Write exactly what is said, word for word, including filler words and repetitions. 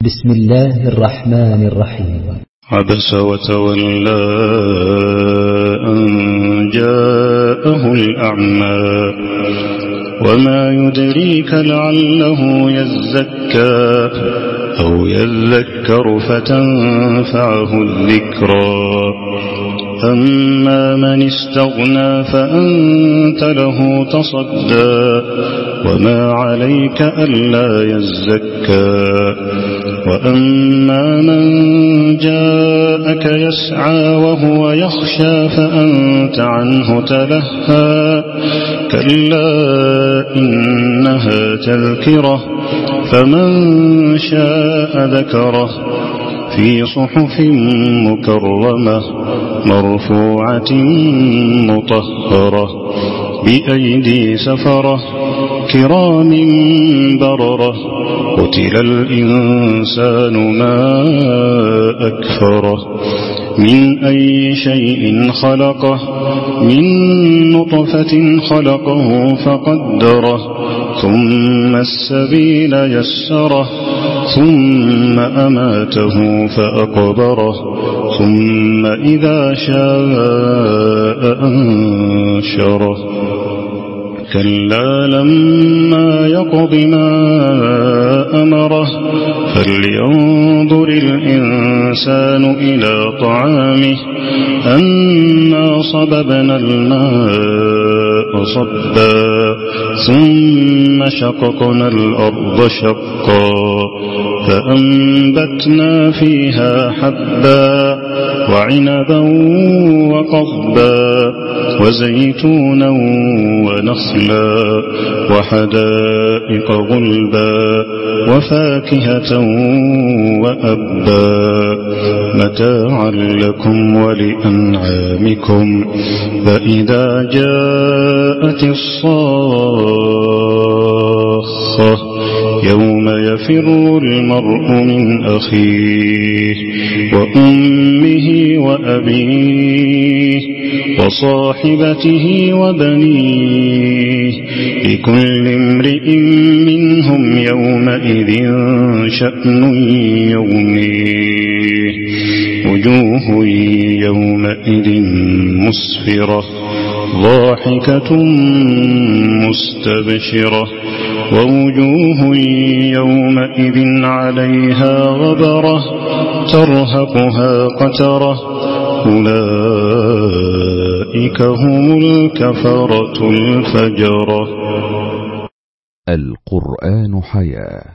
بسم الله الرحمن الرحيم. عبس وتولى أن جاءه الأعمى وما يدريك لعله يزكى أو يذكر فتنفعه الذكرى أما من استغنى فأنت له تصدى وما عليك ألا يزكى وأما من جاءك يسعى وهو يخشى فأنت عنه تلهى كلا إنها تذكرة فمن شاء ذكره في صحف مكرمة مرفوعة مطهرة بأيدي سفرة كرام بررة قتل الإنسان ما أكفره من أي شيء خلقه من نطفة خلقه فقدره ثم السبيل يسره ثم أماته فأقبره ثم إذا شاء أنشره كلا لما يقض ما أمره فلينظر الإنسان إلى طعامه أنا صببنا الماء صبا ثم شققنا الأرض شقا فأنبتنا فيها حبا وعنبا وقضبا وزيتونا ونخلا وحدائق غلبا وفاكهة وأبا متاعا لكم ولأنعامكم فإذا جاءت الصاخة يوم يفر المرء من أخيه وأمه وأبيه وصاحبته وبنيه لكل امرئ منهم يومئذ شأن يغنيه وجوه يومئذ مسفرة ضاحكة مستبشرة ووجوه يومئذ عليها غبرة ترهقها قترة أولئك هم الكفرة الفجرة. القرآن حياة.